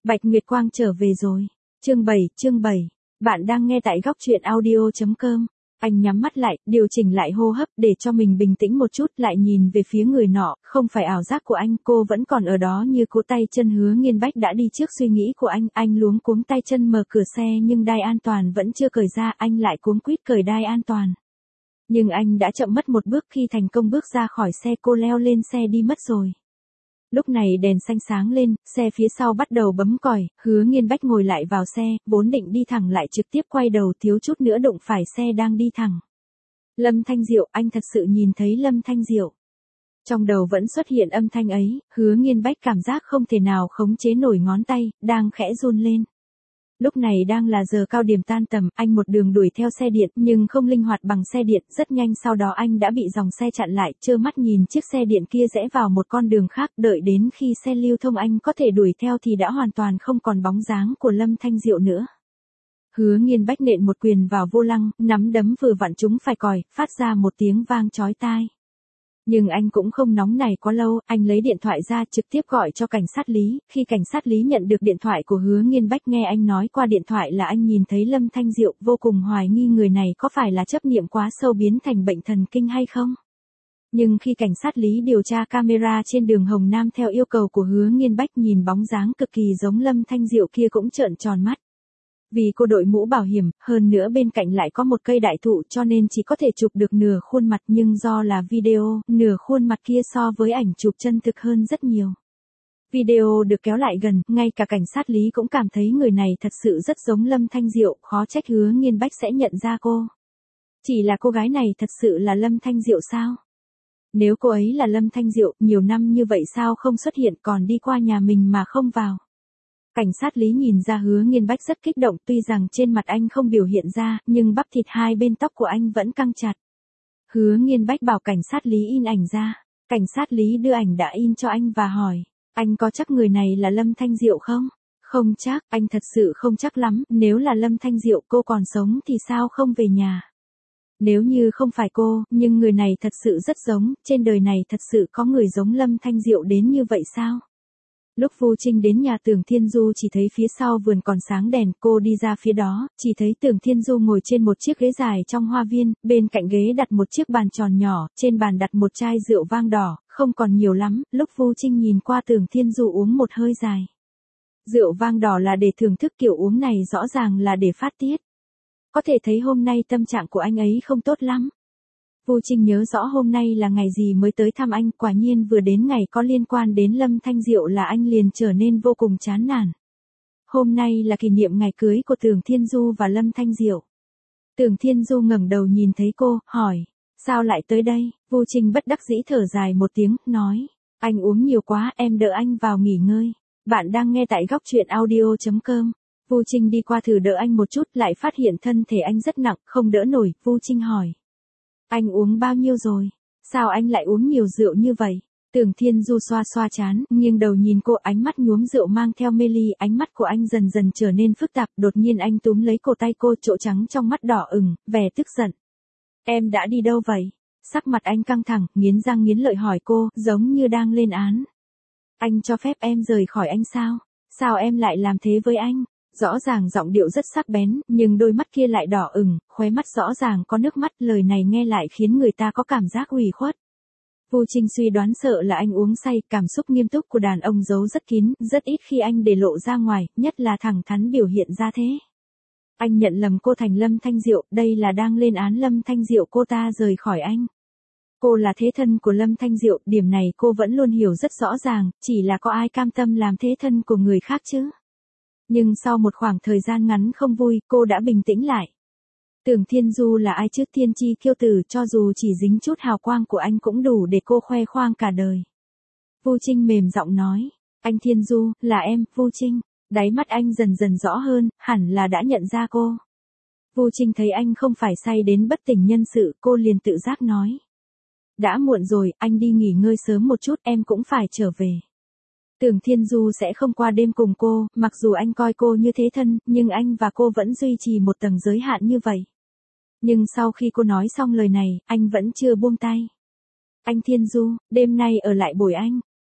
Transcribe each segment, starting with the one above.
Bạch Nguyệt Quang trở về rồi. Chương 7. Bạn đang nghe tại góc truyện audio.com. Anh nhắm mắt lại, điều chỉnh lại hô hấp để cho mình bình tĩnh một chút, lại nhìn về phía người nọ, không phải ảo giác của anh, cô vẫn còn ở đó như cũ. Tay chân Hứa Nghiên Bách đã đi trước suy nghĩ của anh luống cuống tay chân mở cửa xe nhưng đai an toàn vẫn chưa cởi ra, anh lại cuống quýt cởi đai an toàn. Nhưng anh đã chậm mất một bước khi thành công bước ra khỏi xe, cô leo lên xe đi mất rồi. Lúc này đèn xanh sáng lên, xe phía sau bắt đầu bấm còi, Hứa Nghiên Bách ngồi lại vào xe, vốn định đi thẳng lại trực tiếp quay đầu, thiếu chút nữa đụng phải xe đang đi thẳng. Lâm Thanh Diệu, anh thật sự nhìn thấy Lâm Thanh Diệu. Trong đầu vẫn xuất hiện âm thanh ấy, Hứa Nghiên Bách cảm giác không thể nào khống chế nổi ngón tay, đang khẽ run lên. Lúc này đang là giờ cao điểm tan tầm, anh một đường đuổi theo xe điện nhưng không linh hoạt bằng xe điện, rất nhanh sau đó anh đã bị dòng xe chặn lại, trơ mắt nhìn chiếc xe điện kia rẽ vào một con đường khác, đợi đến khi xe lưu thông anh có thể đuổi theo thì đã hoàn toàn không còn bóng dáng của Lâm Thanh Diệu nữa. Hứa Nghiên Bách nện một quyền vào vô lăng, nắm đấm vừa vặn trúng phải còi, phát ra một tiếng vang chói tai. Nhưng anh cũng không nóng nảy quá lâu, anh lấy điện thoại ra trực tiếp gọi cho cảnh sát Lý, khi cảnh sát Lý nhận được điện thoại của Hứa Nghiên Bách nghe anh nói qua điện thoại là anh nhìn thấy Lâm Thanh Diệu, vô cùng hoài nghi người này có phải là chấp niệm quá sâu biến thành bệnh thần kinh hay không. Nhưng khi cảnh sát Lý điều tra camera trên đường Hồng Nam theo yêu cầu của Hứa Nghiên Bách, nhìn bóng dáng cực kỳ giống Lâm Thanh Diệu kia cũng trợn tròn mắt. Vì cô đội mũ bảo hiểm, hơn nữa bên cạnh lại có một cây đại thụ cho nên chỉ có thể chụp được nửa khuôn mặt, nhưng do là video, nửa khuôn mặt kia so với ảnh chụp chân thực hơn rất nhiều. Video được kéo lại gần, ngay cả cảnh sát Lý cũng cảm thấy người này thật sự rất giống Lâm Thanh Diệu, khó trách Hứa Nghiên Bách sẽ nhận ra cô. Chỉ là cô gái này thật sự là Lâm Thanh Diệu sao? Nếu cô ấy là Lâm Thanh Diệu, nhiều năm như vậy sao không xuất hiện, còn đi qua nhà mình mà không vào? Cảnh sát Lý nhìn ra Hứa Nghiên Bách rất kích động, tuy rằng trên mặt anh không biểu hiện ra, nhưng bắp thịt hai bên tóc của anh vẫn căng chặt. Hứa Nghiên Bách bảo cảnh sát Lý in ảnh ra. Cảnh sát Lý đưa ảnh đã in cho anh và hỏi, anh có chắc người này là Lâm Thanh Diệu không? Không chắc, anh thật sự không chắc lắm, nếu là Lâm Thanh Diệu cô còn sống thì sao không về nhà? Nếu như không phải cô, nhưng người này thật sự rất giống, trên đời này thật sự có người giống Lâm Thanh Diệu đến như vậy sao? Lúc Vu Trinh đến nhà Tưởng Thiên Du chỉ thấy phía sau vườn còn sáng đèn, cô đi ra phía đó, chỉ thấy Tưởng Thiên Du ngồi trên một chiếc ghế dài trong hoa viên, bên cạnh ghế đặt một chiếc bàn tròn nhỏ, trên bàn đặt một chai rượu vang đỏ, không còn nhiều lắm, lúc Vu Trinh nhìn qua Tưởng Thiên Du uống một hơi dài. Rượu vang đỏ là để thưởng thức, kiểu uống này rõ ràng là để phát tiết. Có thể thấy hôm nay tâm trạng của anh ấy không tốt lắm. Vu Trinh nhớ rõ hôm nay là ngày gì mới tới thăm anh, quả nhiên vừa đến ngày có liên quan đến Lâm Thanh Diệu là anh liền trở nên vô cùng chán nản. Hôm nay là kỷ niệm ngày cưới của Tưởng Thiên Du và Lâm Thanh Diệu. Tưởng Thiên Du ngẩng đầu nhìn thấy cô, hỏi, sao lại tới đây? Vu Trinh bất đắc dĩ thở dài một tiếng, nói, anh uống nhiều quá, em đỡ anh vào nghỉ ngơi. Bạn đang nghe tại góc truyện audio.com. Vu Trinh đi qua thử đỡ anh một chút, lại phát hiện thân thể anh rất nặng, không đỡ nổi. Vu Trinh hỏi, anh uống bao nhiêu rồi? Sao anh lại uống nhiều rượu như vậy? Tưởng Thiên Du xoa xoa trán, nghiêng đầu nhìn cô, ánh mắt nhuốm rượu mang theo mê ly, ánh mắt của anh dần dần trở nên phức tạp, đột nhiên anh túm lấy cổ tay cô, chỗ trắng trong mắt đỏ ửng, vẻ tức giận. Em đã đi đâu vậy? Sắc mặt anh căng thẳng, nghiến răng nghiến lợi hỏi cô, giống như đang lên án. Anh cho phép em rời khỏi anh sao? Sao em lại làm thế với anh? Rõ ràng giọng điệu rất sắc bén, nhưng đôi mắt kia lại đỏ ửng, khóe mắt rõ ràng có nước mắt, lời này nghe lại khiến người ta có cảm giác ủy khuất. Vu Trinh suy đoán sợ là anh uống say, cảm xúc nghiêm túc của đàn ông giấu rất kín, rất ít khi anh để lộ ra ngoài, nhất là thẳng thắn biểu hiện ra thế. Anh nhận lầm cô thành Lâm Thanh Diệu, đây là đang lên án Lâm Thanh Diệu cô ta rời khỏi anh. Cô là thế thân của Lâm Thanh Diệu, điểm này cô vẫn luôn hiểu rất rõ ràng, chỉ là có ai cam tâm làm thế thân của người khác chứ? Nhưng sau một khoảng thời gian ngắn không vui, cô đã bình tĩnh lại. Tưởng Thiên Du là ai chứ, thiên chi kiêu tử, cho dù chỉ dính chút hào quang của anh cũng đủ để cô khoe khoang cả đời. Vu Trinh mềm giọng nói, anh Thiên Du, là em, Vu Trinh. Đáy mắt anh dần dần rõ hơn, hẳn là đã nhận ra cô. Vu Trinh thấy anh không phải say đến bất tỉnh nhân sự, cô liền tự giác nói. Đã muộn rồi, anh đi nghỉ ngơi sớm một chút, em cũng phải trở về. Tưởng Thiên Du sẽ không qua đêm cùng cô, mặc dù anh coi cô như thế thân, nhưng anh và cô vẫn duy trì một tầng giới hạn như vậy. Nhưng sau khi cô nói xong lời này, anh vẫn chưa buông tay. Anh Thiên Du, đêm nay ở lại bồi anh.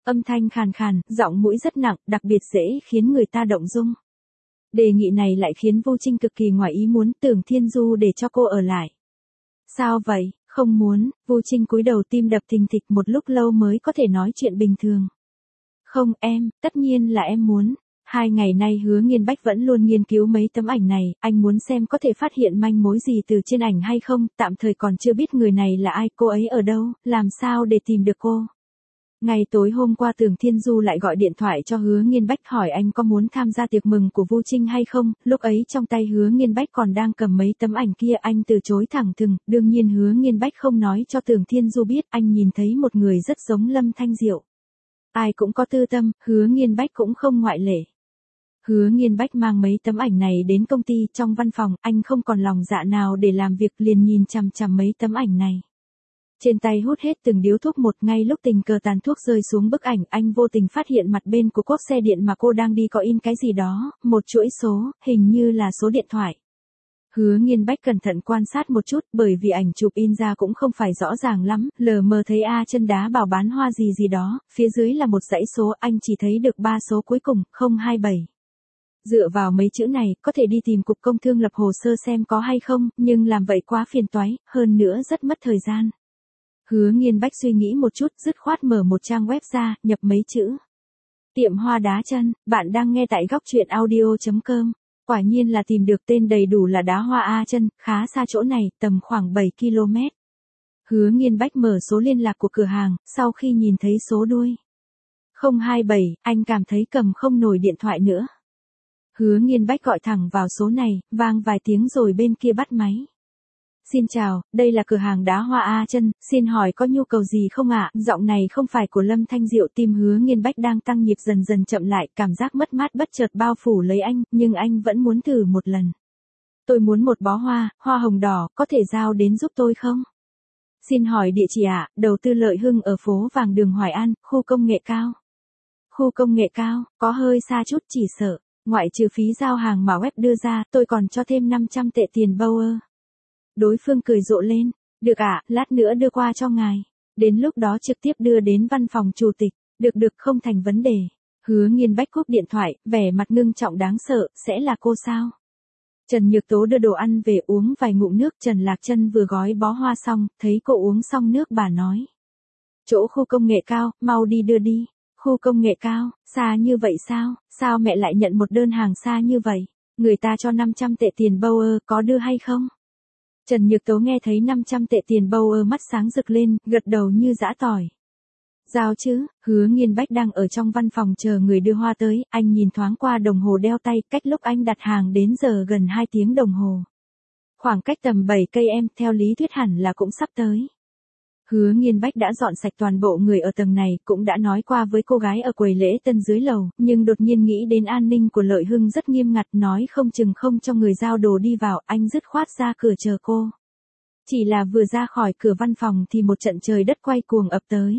Âm thanh khàn khàn, giọng mũi rất nặng, đặc biệt dễ khiến người ta động dung. Đề nghị này lại khiến Vu Trinh cực kỳ ngoài ý muốn, tưởng Thiên Du để cho cô ở lại. Sao vậy, không muốn? Vu Trinh cúi đầu, tim đập thình thịch, một lúc lâu mới có thể nói chuyện bình thường. Không em, tất nhiên là em muốn. 2 ngày nay Hứa Nghiên Bách vẫn luôn nghiên cứu mấy tấm ảnh này, anh muốn xem có thể phát hiện manh mối gì từ trên ảnh hay không, tạm thời còn chưa biết người này là ai, cô ấy ở đâu, làm sao để tìm được cô. Ngày tối hôm qua Tưởng Thiên Du lại gọi điện thoại cho Hứa Nghiên Bách hỏi anh có muốn tham gia tiệc mừng của Vu Trinh hay không, lúc ấy trong tay Hứa Nghiên Bách còn đang cầm mấy tấm ảnh kia, anh từ chối thẳng thừng, đương nhiên Hứa Nghiên Bách không nói cho Tưởng Thiên Du biết, anh nhìn thấy một người rất giống Lâm Thanh Diệu. Ai cũng có tư tâm, Hứa Nghiên Bách cũng không ngoại lệ. Hứa Nghiên Bách mang mấy tấm ảnh này đến công ty, trong văn phòng, anh không còn lòng dạ nào để làm việc, liền nhìn chằm chằm mấy tấm ảnh này. Trên tay hút hết từng điếu thuốc một, ngay lúc tình cờ tàn thuốc rơi xuống bức ảnh, anh vô tình phát hiện mặt bên của cốp xe điện mà cô đang đi có in cái gì đó, một chuỗi số, hình như là số điện thoại. Hứa Nghiên Bách cẩn thận quan sát một chút, bởi vì ảnh chụp in ra cũng không phải rõ ràng lắm, lờ mờ thấy A Chân Đá Bảo bán hoa gì gì đó, phía dưới là một dãy số, anh chỉ thấy được 3 số cuối cùng, 027. Dựa vào mấy chữ này, có thể đi tìm cục công thương lập hồ sơ xem có hay không, nhưng làm vậy quá phiền toái, hơn nữa rất mất thời gian. Hứa Nghiên Bách suy nghĩ một chút, dứt khoát mở một trang web ra, nhập mấy chữ. Tiệm hoa đá chân, bạn đang nghe tại góc truyện audio.com. Quả nhiên là tìm được, tên đầy đủ là Đá Hoa A Chân, khá xa chỗ này, tầm khoảng 7 km. Hứa Nghiên Bách mở số liên lạc của cửa hàng, sau khi nhìn thấy số đuôi 027, anh cảm thấy cầm không nổi điện thoại nữa. Hứa Nghiên Bách gọi thẳng vào số này, vang vài tiếng rồi bên kia bắt máy. Xin chào, đây là cửa hàng Đá Hoa A Chân, xin hỏi có nhu cầu gì không ạ? Giọng này không phải của Lâm Thanh Diệu, tim Hứa Nghiên Bách đang tăng nhịp dần dần chậm lại, cảm giác mất mát bất chợt bao phủ lấy anh, nhưng anh vẫn muốn thử một lần. Tôi muốn một bó hoa, hoa hồng đỏ, có thể giao đến giúp tôi không? Xin hỏi địa chỉ ạ? Đầu tư Lợi Hưng ở phố Vàng đường Hoài An, khu công nghệ cao. Khu công nghệ cao, có hơi xa chút, chỉ sợ. Ngoại trừ phí giao hàng mà web đưa ra, tôi còn cho thêm 500 tệ tiền Bauer. Đối phương cười rộ lên. Được ạ, lát nữa đưa qua cho ngài. Đến lúc đó trực tiếp đưa đến văn phòng chủ tịch. Được, không thành vấn đề. Hứa Nghiên Bách cúp điện thoại, vẻ mặt ngưng trọng đáng sợ, sẽ là cô sao? Trần Nhược Tố đưa đồ ăn về, uống vài ngụm nước, Trần Lạc Chân vừa gói bó hoa xong, thấy cô uống xong nước bà nói. Chỗ khu công nghệ cao, mau đi đưa đi. Khu công nghệ cao, xa như vậy sao? Sao mẹ lại nhận một đơn hàng xa như vậy? Người ta cho 500 tệ tiền Bauer, có đưa hay không? Trần Nhược Tố nghe thấy 500 tệ tiền Bauer mắt sáng rực lên, gật đầu như giã tỏi. Giao chứ? Hứa Nghiên Bách đang ở trong văn phòng chờ người đưa hoa tới, anh nhìn thoáng qua đồng hồ đeo tay, cách lúc anh đặt hàng đến giờ gần 2 tiếng đồng hồ. Khoảng cách tầm 7 cây em, theo lý thuyết hẳn là cũng sắp tới. Hứa Nghiên Bách đã dọn sạch toàn bộ người ở tầng này, cũng đã nói qua với cô gái ở quầy lễ tân dưới lầu, nhưng đột nhiên nghĩ đến an ninh của Lợi Hưng rất nghiêm ngặt, nói không chừng không cho người giao đồ đi vào, anh dứt khoát ra cửa chờ cô. Chỉ là vừa ra khỏi cửa văn phòng thì một trận trời đất quay cuồng ập tới.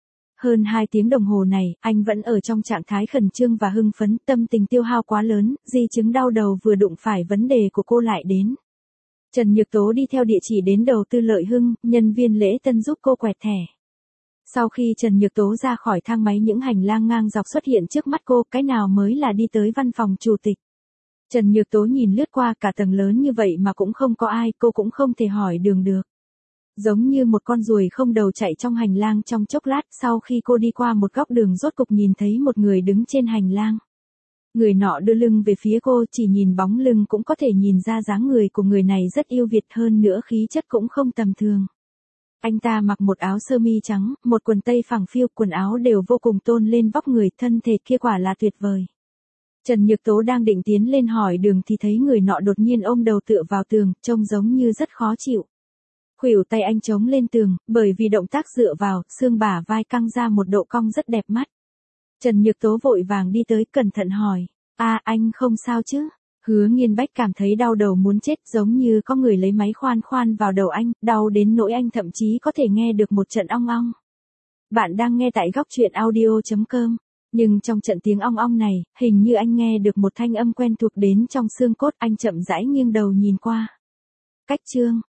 Hơn 2 tiếng đồng hồ này, anh vẫn ở trong trạng thái khẩn trương và hưng phấn, tâm tình tiêu hao quá lớn, di chứng đau đầu vừa đụng phải vấn đề của cô lại đến. Trần Nhược Tố đi theo địa chỉ đến đầu tư Lợi Hưng, nhân viên lễ tân giúp cô quẹt thẻ. Sau khi Trần Nhược Tố ra khỏi thang máy, những hành lang ngang dọc xuất hiện trước mắt cô, cái nào mới là đi tới văn phòng chủ tịch. Trần Nhược Tố nhìn lướt qua cả tầng lớn như vậy mà cũng không có ai, cô cũng không thể hỏi đường được. Giống như một con ruồi không đầu chạy trong hành lang trong chốc lát, sau khi cô đi qua một góc đường rốt cục nhìn thấy một người đứng trên hành lang. Người nọ đưa lưng về phía cô, chỉ nhìn bóng lưng cũng có thể nhìn ra dáng người của người này rất yêu Việt, hơn nữa khí chất cũng không tầm thường. Anh ta mặc một áo sơ mi trắng, một quần tây phẳng phiu, quần áo đều vô cùng tôn lên vóc người, thân thể kia quả là tuyệt vời. Trần Nhược Tố đang định tiến lên hỏi đường thì thấy người nọ đột nhiên ôm đầu tựa vào tường, trông giống như rất khó chịu. Khuỷu tay anh chống lên tường, bởi vì động tác dựa vào, xương bả vai căng ra một độ cong rất đẹp mắt. Trần Nhược Tố vội vàng đi tới, cẩn thận hỏi, anh không sao chứ? Hứa Nghiên Bách cảm thấy đau đầu muốn chết, giống như có người lấy máy khoan vào đầu anh, đau đến nỗi anh thậm chí có thể nghe được một trận ong ong. Bạn đang nghe tại góc truyện audio.com, nhưng trong trận tiếng ong ong này, hình như anh nghe được một thanh âm quen thuộc đến trong xương cốt, anh chậm rãi nghiêng đầu nhìn qua. Cách chương